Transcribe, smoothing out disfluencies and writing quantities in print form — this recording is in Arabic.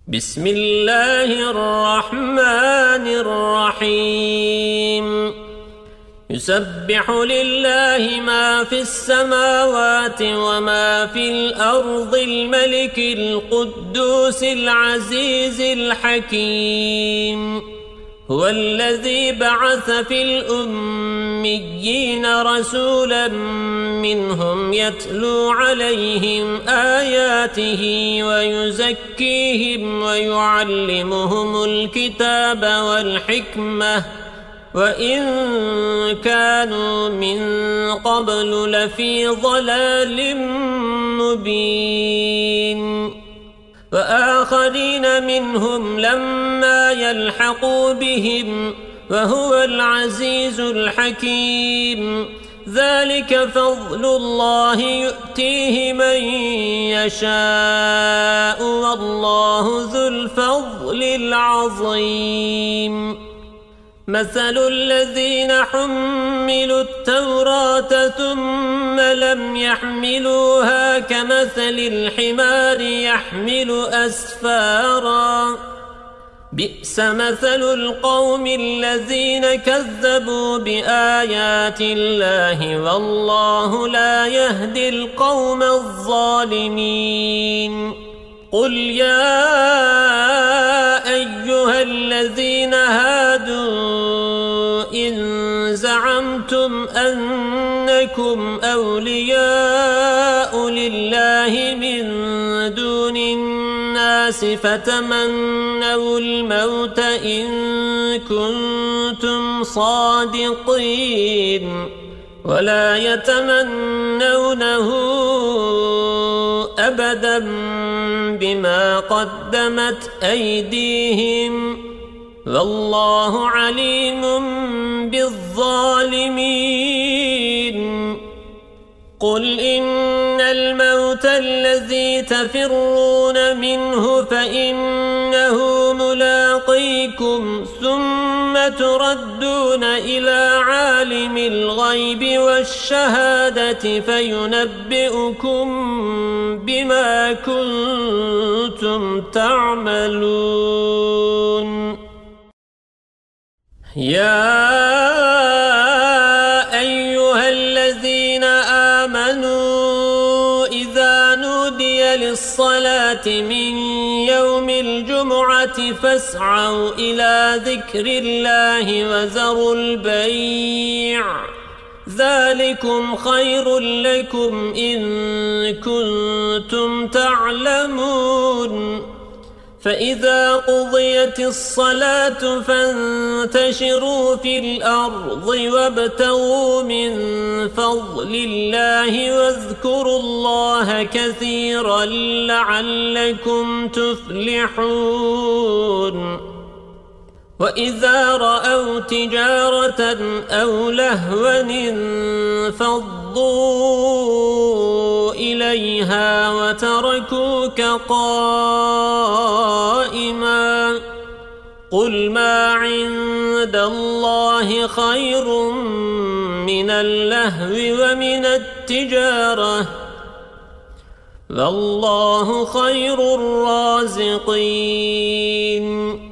بسم الله الرحمن الرحيم يسبح لله ما في السماوات وما في الأرض الملك القدوس العزيز الحكيم هو الذي بعث في الأميين رسولا منهم يتلو عليهم آياته ويزكيهم ويعلمهم الكتاب والحكمة وإن كانوا من قبل لفي ضلال مبين وآخرين منهم لما يلحقوا بهم وهو العزيز الحكيم ذلك فضل الله يؤتيه من يشاء والله ذو الفضل العظيم مثل الذين حملوا التوراة ثم لم يحملوها كمثل الحمار يحمل أسفارا بئس مثل القوم الذين كذبوا بآيات الله والله لا يهدي القوم الظالمين قل يا أيها الذين هادوا إن زعمتم أنكم أولياء لله من دون الناس فتمنوا الموت إن كنتم صادقين ولا يتمنونه أبدا بما قدمت أيديهم والله عليم بالظالمين قل إن الموت الذي تفرون منه فإنه ملاقيكم ثم تردون إلى عالم الغيب والشهادة فينبئكم بما كنتم تعملون يا أيها الذين آمنوا إذا نودي للصلاة من يوم الجمعة فاسعوا إلى ذكر الله وذروا البيع ذلكم خير لكم إن كنتم تعلمون فإذا قضيت الصلاة فانتشروا في الأرض وابتغوا من فضل الله واذكروا الله كثيرا لعلكم تفلحون وإذا رأوا تجارة أو لهوا انفضوا إليها وتركوك قائما قل ما عند الله خير من اللهو ومن التجارة والله خير الرازقين